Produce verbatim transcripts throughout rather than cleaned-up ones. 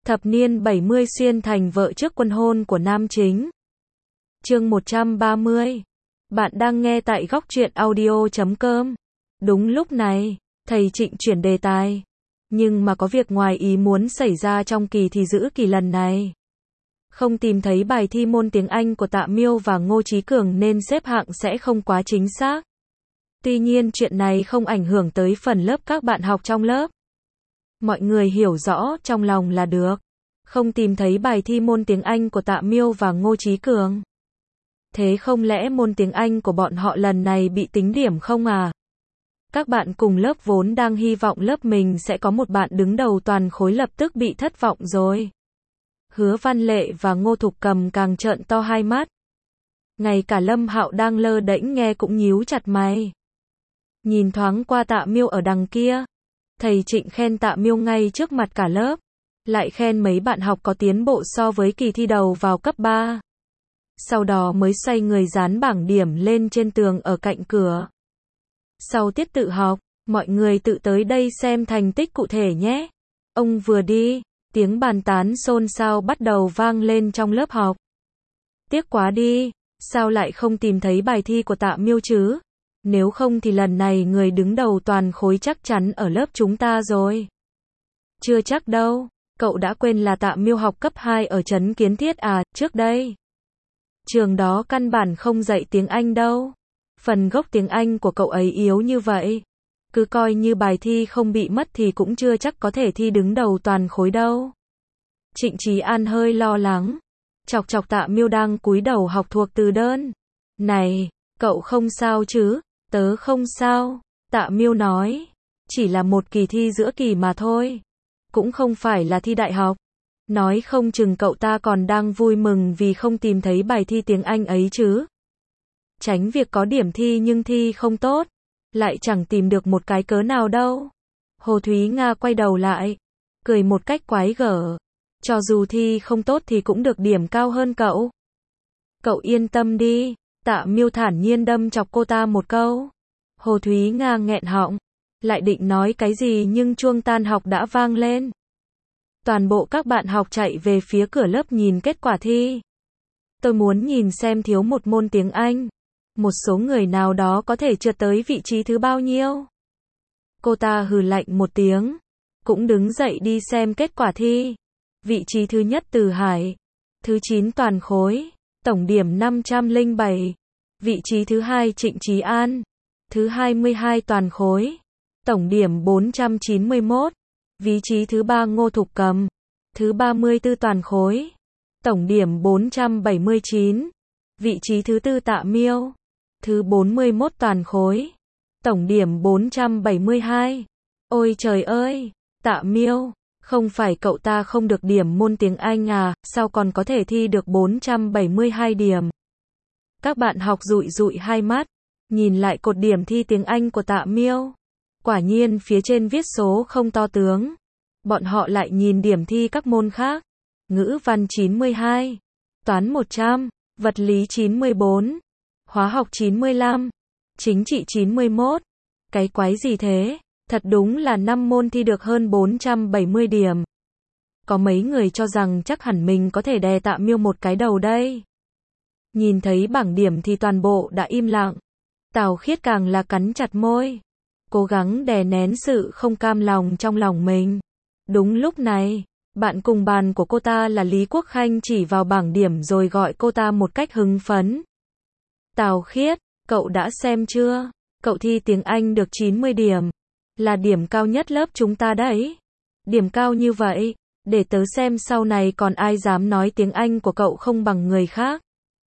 Thập niên bảy mươi xuyên thành vợ trước quân hôn của nam chính. Chương một trăm ba mươi. Bạn đang nghe tại góc truyện audio chấm com. Đúng lúc này, thầy Trịnh chuyển đề tài. Nhưng mà có việc ngoài ý muốn xảy ra trong kỳ thi giữ kỳ lần này. Không tìm thấy bài thi môn tiếng Anh của Tạ Miêu và Ngô Chí Cường nên xếp hạng sẽ không quá chính xác. Tuy nhiên chuyện này không ảnh hưởng tới phần lớp các bạn học trong lớp. Mọi người hiểu rõ trong lòng là được. Không tìm thấy bài thi môn tiếng Anh của Tạ Miêu và Ngô Chí Cường. Thế không lẽ môn tiếng Anh của bọn họ lần này bị tính điểm không à? Các bạn cùng lớp vốn đang hy vọng lớp mình sẽ có một bạn đứng đầu toàn khối lập tức bị thất vọng rồi. Hứa Văn Lệ và Ngô Thục Cầm càng trợn to hai mắt. Ngay cả Lâm Hạo đang lơ đễnh nghe cũng nhíu chặt mày. Nhìn thoáng qua Tạ Miêu ở đằng kia. Thầy Trịnh khen Tạ Miêu ngay trước mặt cả lớp. Lại khen mấy bạn học có tiến bộ so với kỳ thi đầu vào cấp ba. Sau đó mới xoay người dán bảng điểm lên trên tường ở cạnh cửa. Sau tiết tự học, mọi người tự tới đây xem thành tích cụ thể nhé. Ông vừa đi, tiếng bàn tán xôn xao bắt đầu vang lên trong lớp học. Tiếc quá đi, sao lại không tìm thấy bài thi của Tạ Miêu chứ? Nếu không thì lần này người đứng đầu toàn khối chắc chắn ở lớp chúng ta rồi. Chưa chắc đâu, cậu đã quên là Tạ Miêu học cấp hai ở Trấn Kiến Thiết à, trước đây. Trường đó căn bản không dạy tiếng Anh đâu. Phần gốc tiếng Anh của cậu ấy yếu như vậy. Cứ coi như bài thi không bị mất thì cũng chưa chắc có thể thi đứng đầu toàn khối đâu. Trịnh Trí An hơi lo lắng. Chọc chọc Tạ Miêu đang cúi đầu học thuộc từ đơn. Này, cậu không sao chứ? Tớ không sao. Tạ Miêu nói. Chỉ là một kỳ thi giữa kỳ mà thôi. Cũng không phải là thi đại học. Nói không chừng cậu ta còn đang vui mừng vì không tìm thấy bài thi tiếng Anh ấy chứ. Tránh việc có điểm thi nhưng thi không tốt. Lại chẳng tìm được một cái cớ nào đâu. Hồ Thúy Nga quay đầu lại. Cười một cách quái gở. Cho dù thi không tốt thì cũng được điểm cao hơn cậu. Cậu yên tâm đi. Tạ Miêu thản nhiên đâm chọc cô ta một câu. Hồ Thúy Nga nghẹn họng. Lại định nói cái gì nhưng chuông tan học đã vang lên. Toàn bộ các bạn học chạy về phía cửa lớp nhìn kết quả thi. Tôi muốn nhìn xem thiếu một môn tiếng Anh. Một số người nào đó có thể trượt tới vị trí thứ bao nhiêu. Cô ta hừ lạnh một tiếng. Cũng đứng dậy đi xem kết quả thi. Vị trí thứ nhất Từ Hải. Thứ chín toàn khối. Tổng điểm năm trăm lẻ bảy. Vị trí thứ hai Trịnh Trí An. Thứ hai mươi hai toàn khối. Tổng điểm bốn trăm chín mươi mốt. Vị trí thứ ba Ngô Thục Cầm. Thứ ba mươi tư toàn khối. Tổng điểm bốn trăm bảy mươi chín. Vị trí thứ tư Tạ Miêu. Thứ bốn mươi mốt toàn khối. Tổng điểm bốn trăm bảy mươi hai. Ôi trời ơi, Tạ Miêu, không phải cậu ta không được điểm môn tiếng Anh à, sao còn có thể thi được bốn trăm bảy mươi hai điểm. Các bạn học dụi dụi hai mắt, nhìn lại cột điểm thi tiếng Anh của Tạ Miêu. Quả nhiên phía trên viết số không to tướng. Bọn họ lại nhìn điểm thi các môn khác. Ngữ văn chín mươi hai, toán một trăm, vật lý chín mươi bốn, hóa học chín mươi lăm, chính trị chín mươi mốt. Cái quái gì thế? Thật đúng là năm môn thi được hơn bốn trăm bảy mươi điểm. Có mấy người cho rằng chắc hẳn mình có thể đè Tạ Miêu một cái đầu đây. Nhìn thấy bảng điểm thì toàn bộ đã im lặng. Tào Khiết càng là cắn chặt môi. Cố gắng đè nén sự không cam lòng trong lòng mình. Đúng lúc này, bạn cùng bàn của cô ta là Lý Quốc Khanh chỉ vào bảng điểm rồi gọi cô ta một cách hưng phấn. Tào Khiết, cậu đã xem chưa? Cậu thi tiếng Anh được chín mươi điểm. Là điểm cao nhất lớp chúng ta đấy. Điểm cao như vậy, để tớ xem sau này còn ai dám nói tiếng Anh của cậu không bằng người khác.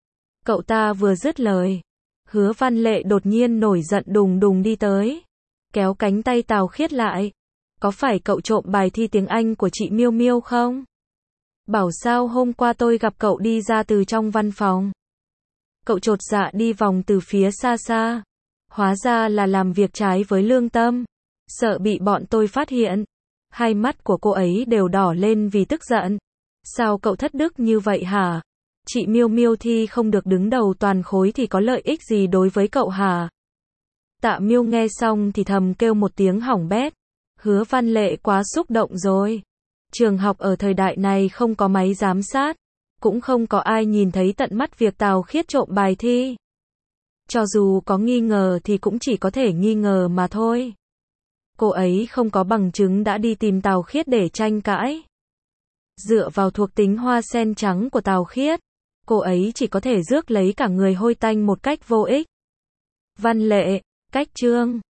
Cậu ta vừa dứt lời. Hứa Văn Lệ đột nhiên nổi giận đùng đùng đi tới. Kéo cánh tay Tào Khiết lại. Có phải cậu trộm bài thi tiếng Anh của chị Miêu Miêu không? Bảo sao hôm qua tôi gặp cậu đi ra từ trong văn phòng. Cậu chột dạ đi vòng từ phía xa xa. Hóa ra là làm việc trái với lương tâm. Sợ bị bọn tôi phát hiện. Hai mắt của cô ấy đều đỏ lên vì tức giận. Sao cậu thất đức như vậy hả? Chị Miêu Miêu thi không được đứng đầu toàn khối thì có lợi ích gì đối với cậu hả? Tạ Miêu nghe xong thì thầm kêu một tiếng hỏng bét. Hứa Văn Lệ quá xúc động rồi. Trường học ở thời đại này không có máy giám sát, cũng không có ai nhìn thấy tận mắt việc Tào Khiết trộm bài thi. Cho dù có nghi ngờ thì cũng chỉ có thể nghi ngờ mà thôi. Cô ấy không có bằng chứng đã đi tìm Tào Khiết để tranh cãi. Dựa vào thuộc tính hoa sen trắng của Tào Khiết, cô ấy chỉ có thể rước lấy cả người hôi tanh một cách vô ích. Văn Lệ, Cách Chương